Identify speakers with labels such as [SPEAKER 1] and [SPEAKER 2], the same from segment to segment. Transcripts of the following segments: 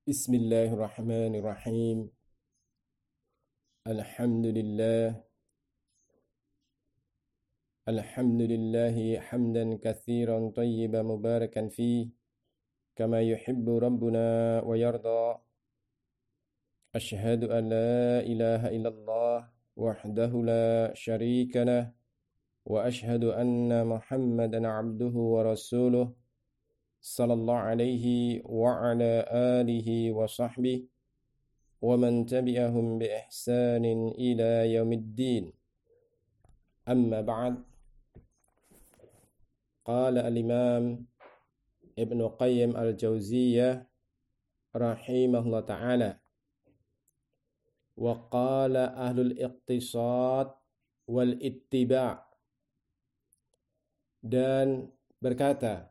[SPEAKER 1] Bismillahirrahmanirrahim. Alhamdulillah. Alhamdulillahi hamdan katsiran tayyiban mubarakan fih kama yuhibbu rabbuna wa yarda. Asyhadu an la ilaha illallah wahdahu la syarika lah wa asyhadu anna Muhammadan abduhu wa rasuluh sallallahu alaihi wa ala alihi wa sahbihi wa man tabi'ahum bi ihsanin ila yaumiddin. Amma ba'd. Qala al-Imam Ibn Qayyim al-Jauziyah rahimahullah ta'ala, wa qala ahlul iqtisad wal ittiba', dan berkata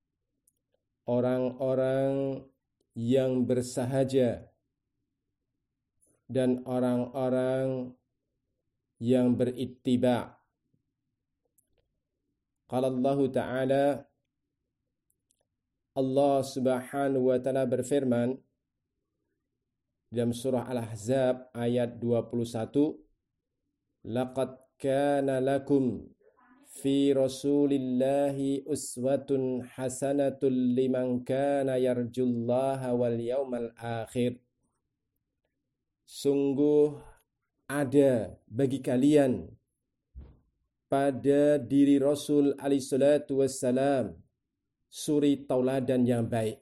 [SPEAKER 1] orang-orang yang bersahaja dan orang-orang yang berittiba'. Qala Allah Ta'ala, Allah Subhanahu wa Ta'ala berfirman dalam surah Al-Ahzab ayat 21, laqad kana lakum fi rasulillahi uswatun hasanatun liman kana yarjullaha wal yawmal akhir. Sungguh ada bagi kalian pada diri Rasul alaihi salatu wassalam suri tauladan yang baik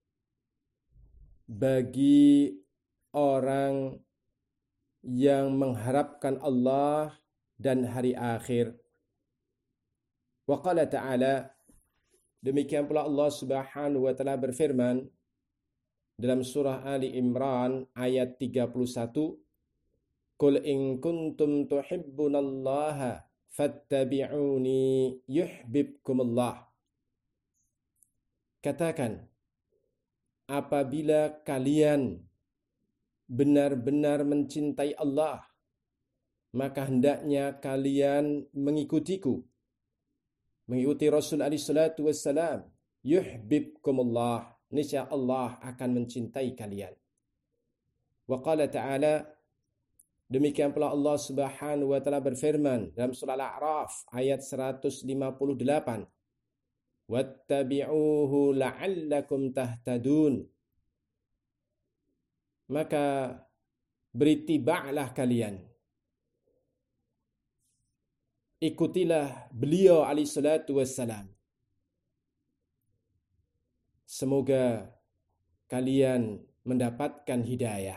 [SPEAKER 1] bagi orang yang mengharapkan Allah dan hari akhir. Wa qala ta'ala, demikian pula Allah Subhanahu wa Ta'ala berfirman dalam surah Ali Imran ayat 31, qul in kuntum tuhibbunallaha fattabi'uni yuhibbukumullah. Katakan, apabila kalian benar-benar mencintai Allah, maka hendaknya kalian mengikutiku, mengikuti Rasul alaihi salatu wassalam. Yuhibbukumullah, niscaya Allah akan mencintai kalian. Wa qala ta'ala, demikian pula Allah Subhanahu wa Ta'ala berfirman dalam surah Al-A'raf ayat 158, wattabi'uhu la'allakum tahtadun. Maka beritiba'lah kalian, ikutilah beliau alaihi salatu wassalam, semoga kalian mendapatkan hidayah.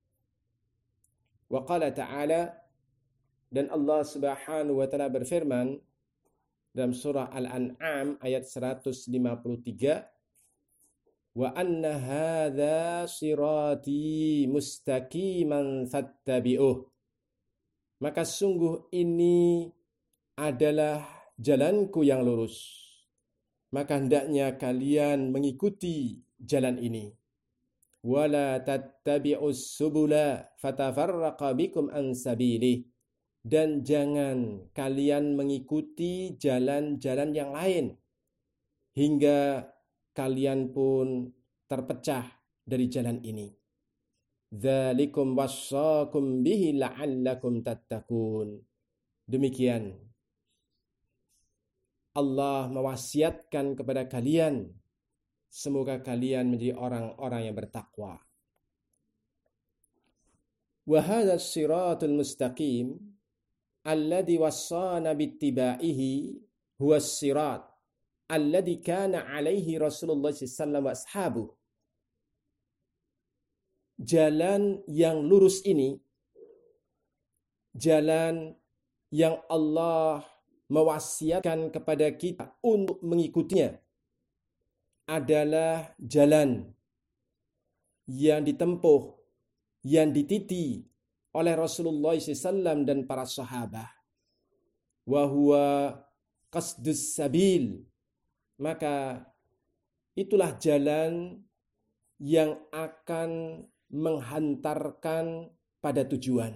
[SPEAKER 1] Wa qala ta'ala, dan Allah Subhanahu wa Ta'ala berfirman dalam surah Al-An'am ayat 153, wa anna hadza sirati mustaqiman fattabi'uh. Maka sungguh ini adalah jalanku yang lurus, maka hendaknya kalian mengikuti jalan ini. Wala tattabi'us subula fatafarraqa bikum an sabilih. Dan jangan kalian mengikuti jalan-jalan yang lain hingga kalian pun terpecah dari jalan ini. Dzalikum wassaakum bihi la'allakum tattaqun. Demikian Allah mewasiatkan kepada kalian, semoga kalian menjadi orang-orang yang bertakwa. Wa hadzal siratul mustaqim alladhi wassana bittiba'ihi huwa as-sirat alladhi kana alaihi Rasulullah sallallahu alaihi wasallam wa ashabuh. Jalan yang lurus ini, jalan yang Allah mewasiatkan kepada kita untuk mengikutinya, adalah jalan yang ditempuh, yang dititi oleh Rasulullah SAW dan para sahabat. Wa huwa qasdus sabil. Maka itulah jalan yang akan menghantarkan pada tujuan.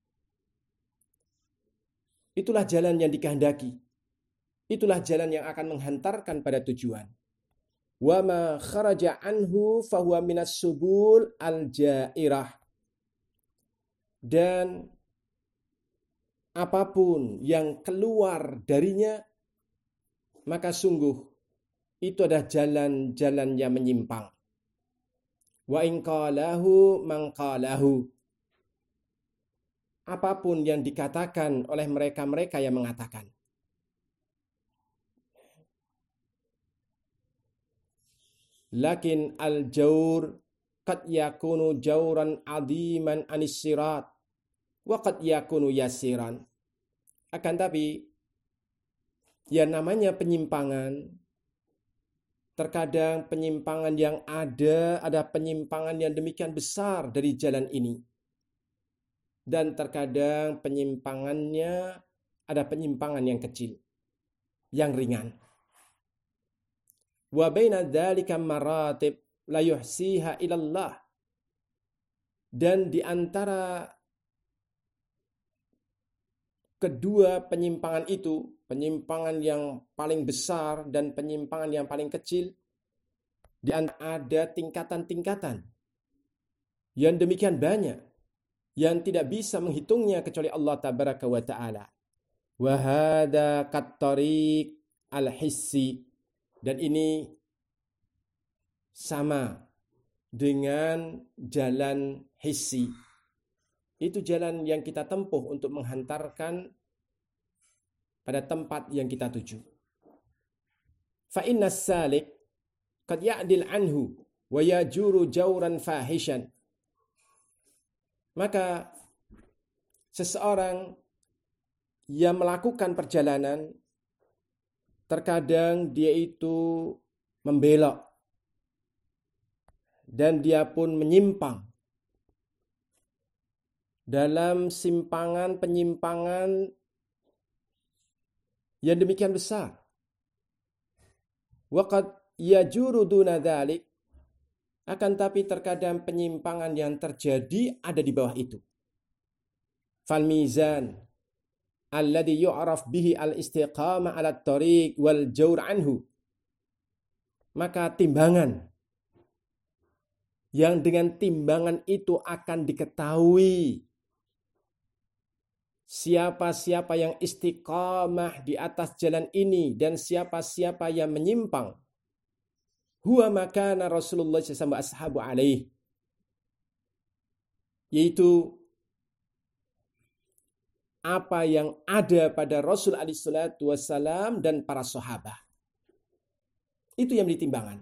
[SPEAKER 1] Itulah jalan yang dikehendaki. Itulah jalan yang akan menghantarkan pada tujuan. wa ma kharaja anhu fahuwa minas subul al-jairah. Dan apapun yang keluar darinya, maka sungguh itu adalah jalan-jalan yang menyimpang. Wa in qalahu man qalahu. Apapun yang dikatakan oleh mereka-mereka yang mengatakan. Lakin al-jawr qad yakunu jawran adiman anis sirat wa qad yakunu yasiran. Akan tapi yang namanya penyimpangan, terkadang penyimpangan yang ada penyimpangan yang demikian besar dari jalan ini. Dan terkadang penyimpangannya ada penyimpangan yang kecil, yang ringan. Wa baina dzalika maratib la yuhsiha ilallah. Dan di antara kedua penyimpangan itu, penyimpangan yang paling besar dan penyimpangan yang paling kecil, di antara ada tingkatan-tingkatan yang demikian banyak, yang tidak bisa menghitungnya kecuali Allah tabaraka wa ta'ala. Wa hadza kat-tariq al-hissi. Dan ini sama dengan jalan hissi. Itu jalan yang kita tempuh untuk menghantarkan pada tempat yang kita tuju. Fa inna salik qad ya'dil anhu wa yajuru jawran fahishan. Maka seseorang yang melakukan perjalanan, terkadang dia itu membelok dan dia pun menyimpang dalam penyimpangan yang demikian besar. Waqad yajuru duna dzalik. Akan tapi terkadang penyimpangan yang terjadi ada di bawah itu. Fal mizan alladhi yu'raf bihi al-istiqamah 'ala at-tariq wal jawr anhu. Maka timbangan yang dengan timbangan itu akan diketahui siapa-siapa yang istiqamah di atas jalan ini dan siapa-siapa yang menyimpang. Huwa makana Rasulullah SAW wa ashabu alaih. Yaitu apa yang ada pada Rasul alaihi salatu wassalam dan para sahabat. Itu yang ditimbangan.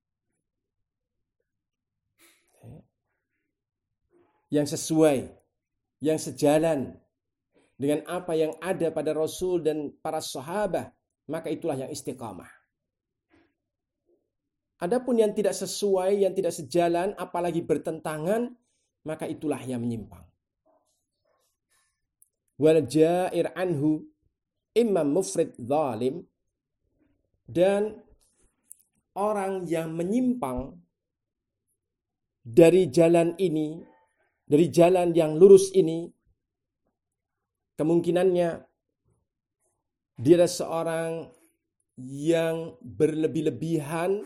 [SPEAKER 1] Yang sesuai, yang sejalan dengan apa yang ada pada Rasul dan para sahabat, maka itulah yang istiqamah. Adapun yang tidak sesuai, yang tidak sejalan, apalagi bertentangan, maka itulah yang menyimpang. Wal jair anhu imam mufrid zalim. Dan orang yang menyimpang dari jalan ini, dari jalan yang lurus ini, kemungkinannya dia adalah seorang yang berlebih-lebihan,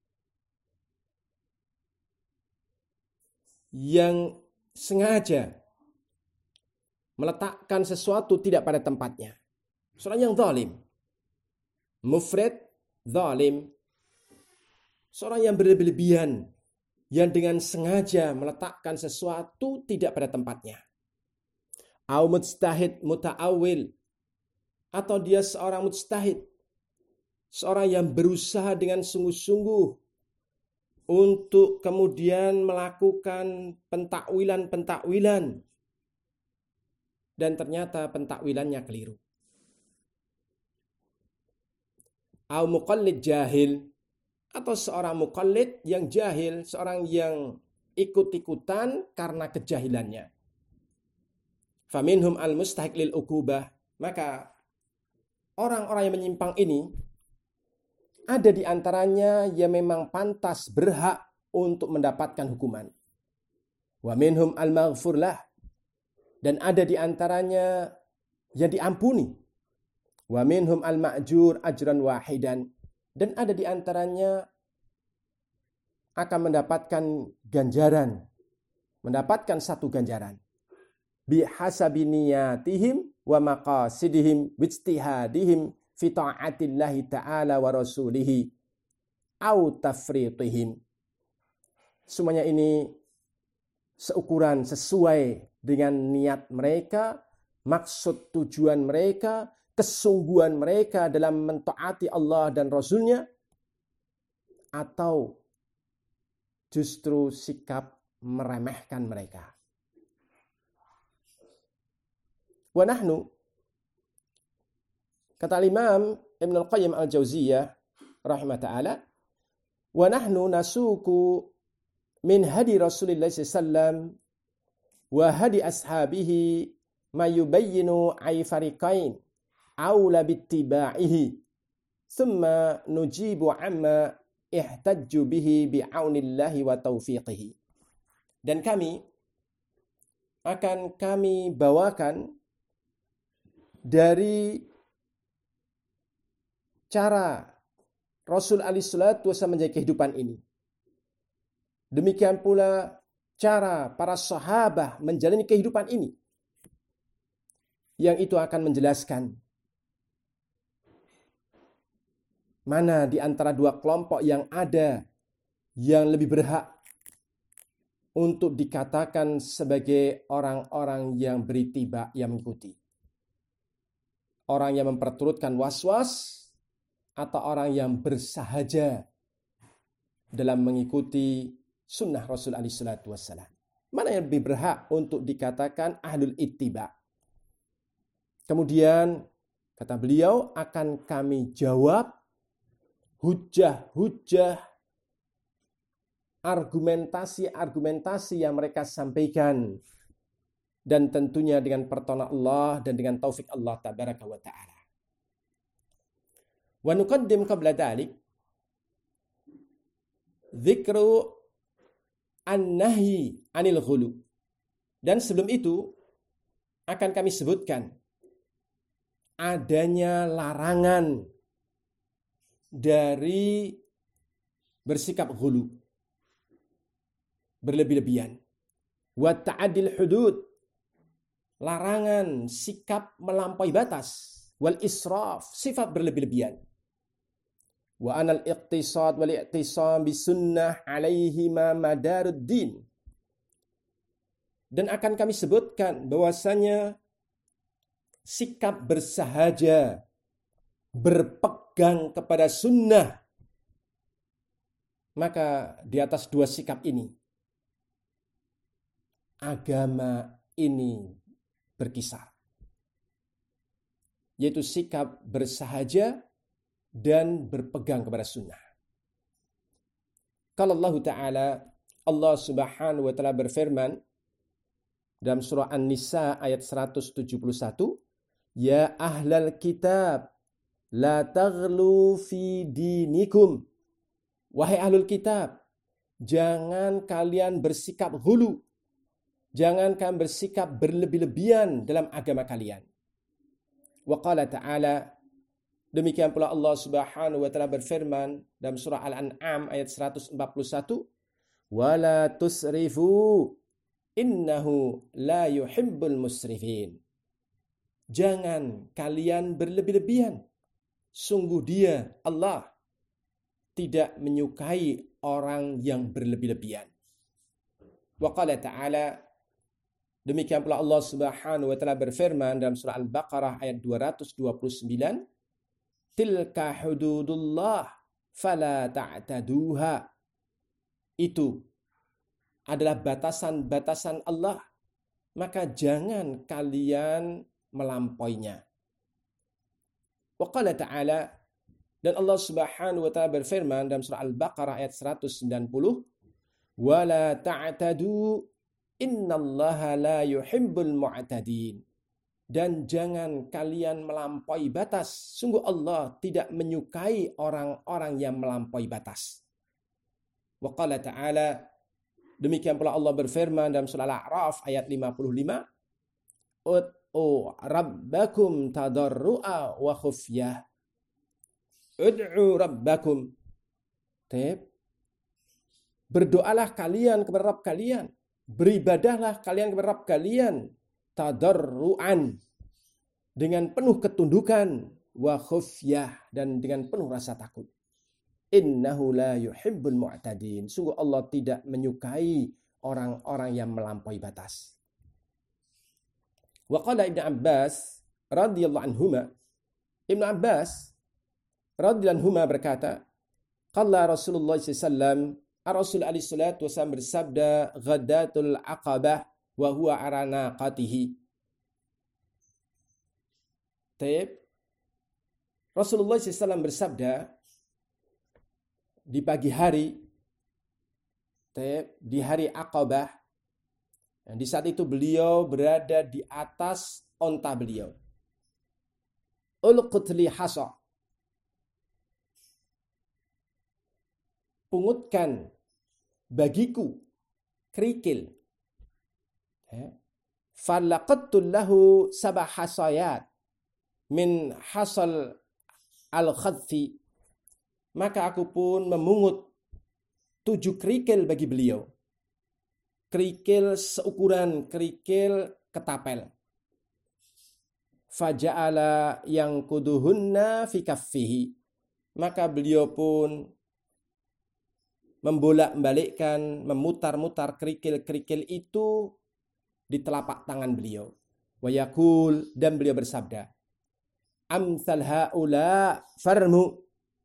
[SPEAKER 1] yang sengaja meletakkan sesuatu tidak pada tempatnya. Seorang yang zalim. Mufrid, zalim. Seorang yang berlebih-lebihan, yang dengan sengaja meletakkan sesuatu tidak pada tempatnya. Au mujtahid muta'awil. Atau dia seorang mujtahid. Seorang yang berusaha dengan sungguh-sungguh untuk kemudian melakukan pentakwilan dan ternyata pentakwilannya keliru. Au muqallid jahil, atau seorang muqallid yang jahil, seorang yang ikut-ikutan karena kejahilannya. Faminhum al-mustahiq lil uqubah. Maka orang-orang yang menyimpang ini ada di antaranya yang memang pantas berhak untuk mendapatkan hukuman. Wa minhum al-maghfur lah. Dan ada di antaranya yang diampuni. Wa minhum al-ma'jur ajran wahidan. Dan ada di antaranya akan mendapatkan ganjaran, mendapatkan satu ganjaran. Bihasabi niyatihim wa maqasidihim wijtihadihim fi ta'atillahi ta'ala wa rasulihi au tafritihim. Semuanya ini seukuran sesuai dengan niat mereka, maksud tujuan mereka, kesungguhan mereka dalam mentaati Allah dan Rasulnya, atau justru sikap meremehkan mereka. Wa nahnu, kata Imam Ibn Al-Qayyim Al-Jauziyah rahimah ta'ala, wa nahnu nasuku min hadi Rasulillah sallallahu wa hadi ashabihi ma yubayyinu ay fariqain aula bittiba'ihi thumma nujibu amma ihtajju bihi bi'aunillahi wa taufiqihi. Dan kami bawakan dari cara Rasul alaihi salatu wasallam menjaga kehidupan ini. Demikian pula cara para sahabat menjalani kehidupan ini. Yang itu akan menjelaskan mana di antara dua kelompok yang ada yang lebih berhak untuk dikatakan sebagai orang-orang yang berittiba, yang mengikuti. Orang yang memperturutkan was-was atau orang yang bersahaja dalam mengikuti sunnah Rasul alaihi salatu wassalam. Mana yang lebih berhak untuk dikatakan ahlul ittiba? Kemudian kata beliau, akan kami jawab hujah-hujah, argumentasi-argumentasi yang mereka sampaikan, dan tentunya dengan pertolongan Allah dan dengan taufik Allah tabaraka wa ta'ala. Wa nuqaddim qabla dhalik dzikru an-nahyi 'anil ghulu. Dan sebelum itu akan kami sebutkan adanya larangan dari bersikap ghulu, berlebih-lebihan. Wa ta'adil hudud, larangan sikap melampaui batas. Wal israf, sifat berlebih-lebihan. Wa anal iqtisad wal i'tisam bisunnah alaihima madaruddin. Dan akan kami sebutkan bahwasanya sikap bersahaja, berpegang kepada sunnah, maka di atas dua sikap ini agama ini berkisar, yaitu sikap bersahaja dan berpegang kepada sunnah. Kalau Allah Ta'ala, Allah Subhanahu wa Ta'ala berfirman dalam surah An-Nisa ayat 171, ya ahlal kitab la taghlu fi dinikum. Wahai ahlul kitab, jangan kalian bersikap ghulu, jangan kalian bersikap berlebih-lebihan dalam agama kalian. Wa qala ta'ala, demikian pula Allah Subhanahu wa Ta'ala berfirman dalam surah Al-An'am ayat 141, wala tusrifu innahu la yuhibbul musrifin. Jangan kalian berlebih-lebihan, sungguh Dia Allah tidak menyukai orang yang berlebih-lebihan. Wa qala ta'ala, demikian pula Allah Subhanahu wa Ta'ala berfirman dalam surah Al-Baqarah ayat 229, tilka hududullah fala ta'taduha. Itu adalah batasan-batasan Allah, maka jangan kalian melampauinya. Wa qala ta'ala, dan Allah Subhanahu wa Ta'ala berfirman dalam surah Al-Baqarah ayat 190, wala ta'tadu innallaha la yuhibbul mu'tadin. Dan jangan kalian melampaui batas, sungguh Allah tidak menyukai orang-orang yang melampaui batas. Wa qala ta'ala, demikian pula Allah berfirman dalam surah Al-A'raf ayat 55, ud'u rabbakum tadarru'a wa khufyah. Ud'u rabbakum. Berdoalah kalian kepada Rabb kalian. Beribadahlah kalian kepada Rabb kalian. Tadarru'an. Dengan penuh ketundukan. Wa khufyah. Dan dengan penuh rasa takut. Innahu la yuhibbul mu'tadin. Sungguh Allah tidak menyukai orang-orang yang melampaui batas. Wa qala Ibnu Abbas radhiyallahu anhuma. Ibnu Abbas radhiyallahu anhuma berkata, qala Rasulullah sallallahu Rasul alaihi salatu wasallam bersabda, ghadatul aqabah wa huwa ala naqatihi. Taib. Rasulullah SAW bersabda di pagi hari, taib, di hari Aqabah, dan di saat itu beliau berada di atas onta beliau. Ulqut li hasa. Pungutkan bagiku kerikil. Falaqattu lahu sab'a hasayat min hasal al-khadfi. Maka aku pun memungut 7 kerikil bagi beliau. Kerikil seukuran kerikil ketapel. Faja'ala yang kuduhunna fi kaffihi. Maka beliau pun membolak-balikkan, memutar-mutar kerikil-kerikil itu di telapak tangan beliau. Wa yaqul, dan beliau bersabda, amsal haula farmu.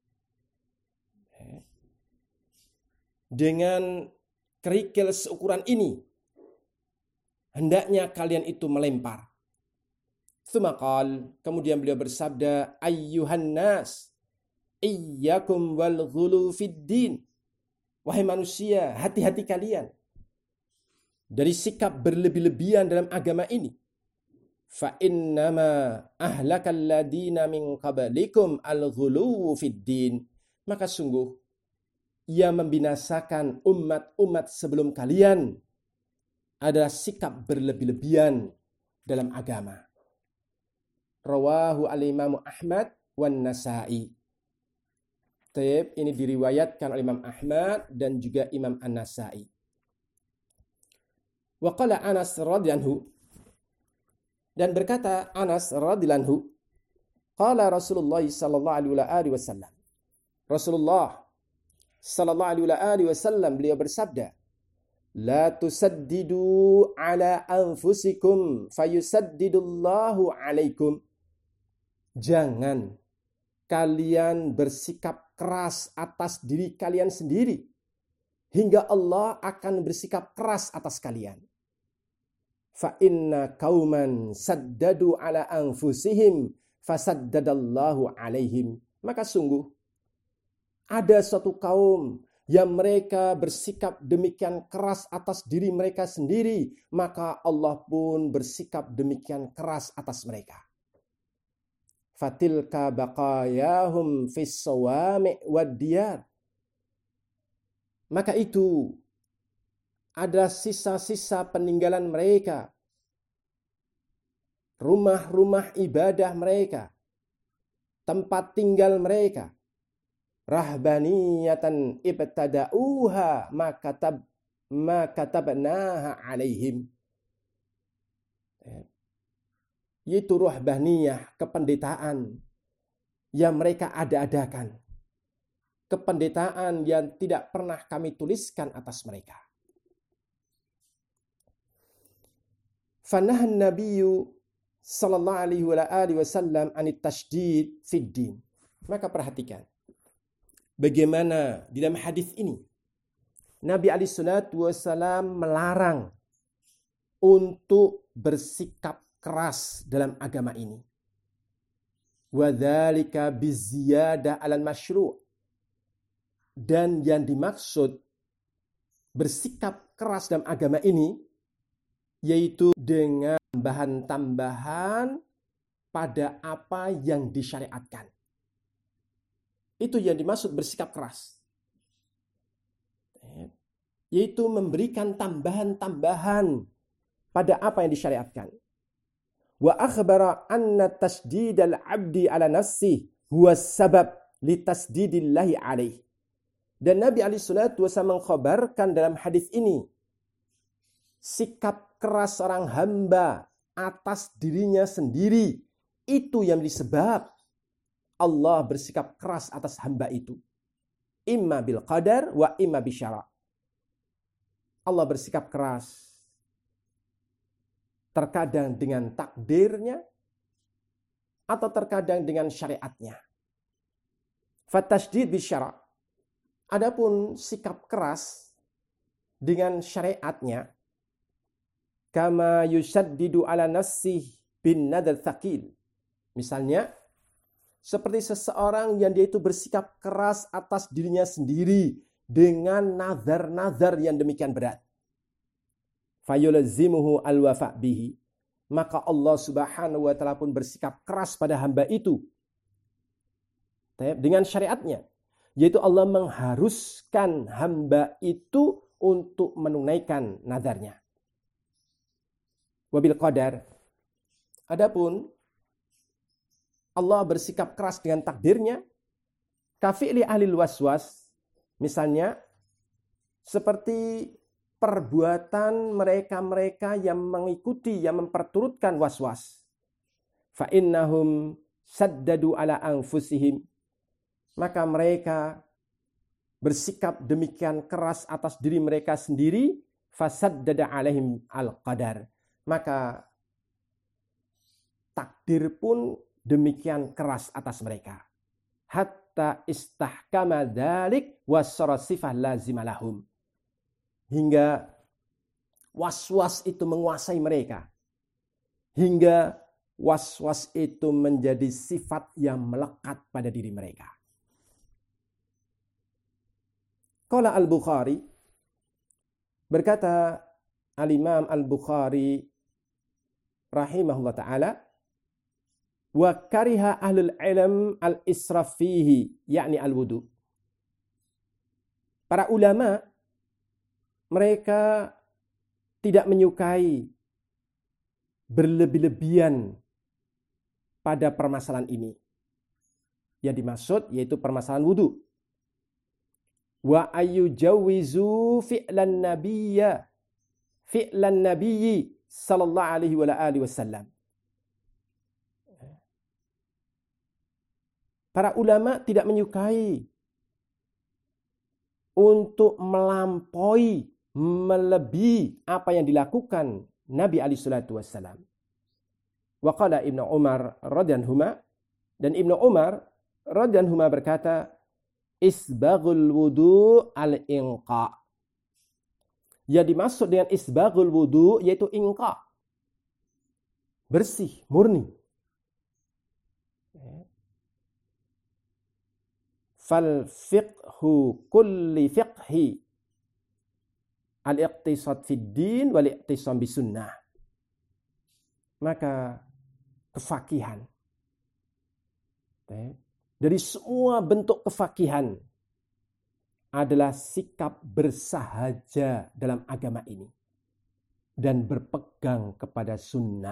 [SPEAKER 1] Dengan kerikil seukuran ini, hendaknya kalian itu melempar. Tsumaqal, kemudian beliau bersabda, ayyuhan nas, iyyakum wal ghulu fid din. Wahai manusia, hati-hati kalian dari sikap berlebih-lebihan dalam agama ini. Fa innama ahlakal ladina min qablikum al-ghuluw fid din. Maka sungguh ia membinasakan umat-umat sebelum kalian adalah sikap berlebih-lebihan dalam agama. Rawahu al-Imam Ahmad wan Nasa'i. Taib, ini diriwayatkan oleh Imam Ahmad dan juga Imam An-Nasa'i. Wa qala Anas radhiyallahu anhu, dan berkata Anas radhiyallahu anhu, qala Rasulullah sallallahu alaihi wasallam. Rasulullah sallallahu alaihi wasallam beliau bersabda, la tusaddidu ala anfusikum fayusaddidullahu alaikum. Jangan kalian bersikap keras atas diri kalian sendiri, hingga Allah akan bersikap keras atas kalian. Fa inna qauman saddadu ala anfusihim fasaddadallahu alaihim. Maka sungguh ada suatu kaum yang mereka bersikap demikian keras atas diri mereka sendiri, maka Allah pun bersikap demikian keras atas mereka. Fatilka baqayahum fis sawami' wad diyar. Maka itu ada sisa-sisa peninggalan mereka, rumah-rumah ibadah mereka, tempat tinggal mereka. Rahbaniyatan ibtada'uha ma katabnaha alaihim. Yaitu ruhbaniyah, kependetaan yang mereka ada-adakan. Kependetaan yang tidak pernah kami tuliskan atas mereka. Fanahan Nabiyyu sallallahu alaihi wasallam anit tasydid fid din. Maka perhatikan bagaimana di dalam hadis ini Nabi alaihi salatu wasallam melarang untuk bersikap keras dalam agama ini. Wa dzalika biziyadah 'alal masyru'. Dan yang dimaksud bersikap keras dalam agama ini yaitu dengan tambahan-tambahan pada apa yang disyariatkan. Itu yang dimaksud bersikap keras. Yaitu memberikan tambahan-tambahan pada apa yang disyariatkan. Wa akhbara anna tasdidal abdi ala nafsihi huwa sabab li tasdidillahi alaih. Dan Nabi SAW mengkhabarkan dalam hadis ini, sikap keras seorang hamba atas dirinya sendiri, itu yang disebab Allah bersikap keras atas hamba itu. Imma bil qadar wa imma bisyara. Allah bersikap keras terkadang dengan takdirnya atau terkadang dengan syariatnya. Fatasydid bisyara. Adapun sikap keras dengan syariatnya, kama yusaddidu ala nafsih bin nadal thaqil. Misalnya, seperti seseorang yang dia itu bersikap keras atas dirinya sendiri dengan nazar-nazar yang demikian berat. Fayulazimuhu al-wafa' bihi. Maka Allah Subhanahu wa taala pun bersikap keras pada hamba itu dengan syariatnya, yaitu Allah mengharuskan hamba itu untuk menunaikan nazarnya. Wabil qadar. Adapun Allah bersikap keras dengan takdirnya, kafi'li ahlil waswas, misalnya seperti perbuatan mereka-mereka yang mengikuti, yang memperturutkan waswas. Fa innahum saddadu ala anfusihim. Maka mereka bersikap demikian keras atas diri mereka sendiri, fasaddada alaihim al-qadar. Maka takdir pun demikian keras atas mereka. Hatta istahkama dzalik wasara sifah lazimah. Hingga was-was itu menguasai mereka. Hingga was-was itu menjadi sifat yang melekat pada diri mereka. Qala Al-Bukhari, berkata Al-Imam Al-Bukhari rahimahullah ta'ala, wa kariha ahlul ilm al-israf fihi, yakni al-wudu. Para ulama, mereka tidak menyukai berlebih-lebihan pada permasalahan ini. Yang dimaksud yaitu permasalahan wudu. Wa ayyujawizu fi'lan nabiyyi sallallahu alaihi wa alihi wasallam. Para ulama tidak menyukai untuk melampaui, melebihi apa yang dilakukan Nabi alaihi salatu wassalam. Wa qala Ibnu Umar radhiyallahu, dan Ibnu Umar radhiyallahu berkata, isbaghul wudu al-inqa. Yang dimaksud dengan isbaghul wudu yaitu inqa. Bersih, murni. Fal fiqhu kulli fiqhi al-iqtisad fid din wal iqtisam bisunnah. Maka kefakihan dari semua bentuk kefakihan adalah sikap bersahaja dalam agama ini dan berpegang kepada sunnah.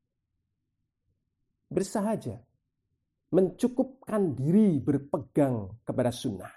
[SPEAKER 1] Bersahaja, mencukupkan diri berpegang kepada sunnah.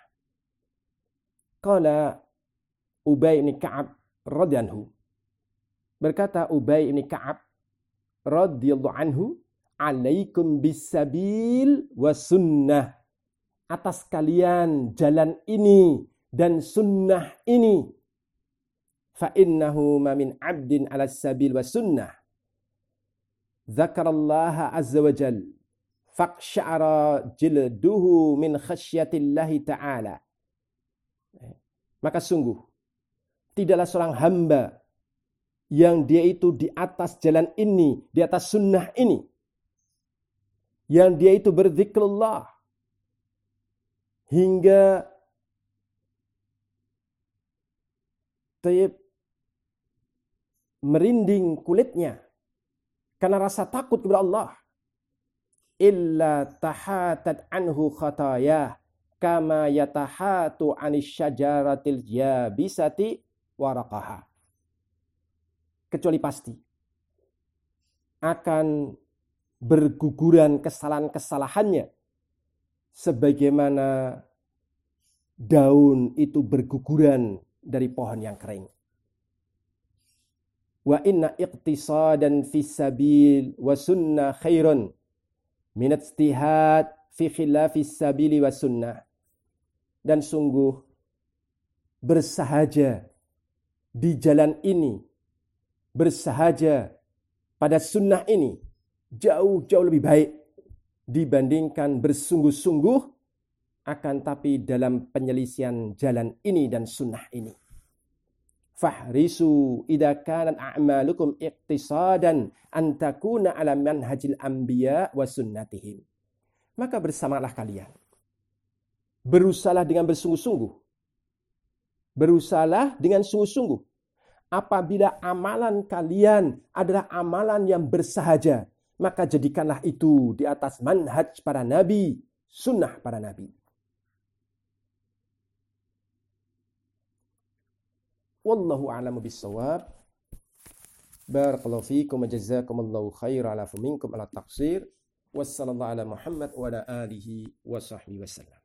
[SPEAKER 1] Qala Ubay bin Ka'ab radhiyallahu, berkata Ubay bin Ka'ab radhiyallahu anhu, alaikum bisabil wa sunnah. Atas kalian jalan ini dan sunnah ini. Fa innahu ma min 'abdin 'ala sabil wa sunnah. Dzakarallaha azza wa jalla faqsha'ara jilduhu min khasyatillahi ta'ala. Maka sungguh tidaklah seorang hamba yang dia itu di atas jalan ini, di atas sunnah ini, yang dia itu berzikrullah hingga merinding kulitnya karena rasa takut kepada Allah, illa tahatat anhu khatayah kama yatahatu anis syajaratil yabisati waraqaha. Kecuali pasti akan berguguran kesalahan-kesalahannya sebagaimana daun itu berguguran dari pohon yang kering. Wa inna iqtisadan fis sabil wa sunnah khairun min ijtihad fi khilafis sabili wa sunnah. Dan sungguh bersahaja di jalan ini, bersahaja pada sunnah ini jauh-jauh lebih baik dibandingkan bersungguh-sungguh akan tapi dalam penyelisihan jalan ini dan sunnah ini. Fahrisu idza kanat a'malukum iqtisadan an takuna ala manhajil anbiya wa sunnatihim. Maka bersamalah kalian. Berusahalah dengan bersungguh-sungguh. Berusahalah dengan sungguh-sungguh. Apabila amalan kalian adalah amalan yang bersahaja, maka jadikanlah itu di atas manhaj para nabi, sunnah para nabi. Wallahu a'lamu bis-shawab. Barakallahu fiikum wa jazakumullahu khairan ala faminkum ala taqsir. Wassallallahu ala Muhammad wa ala alihi wa sahbihi wasallam.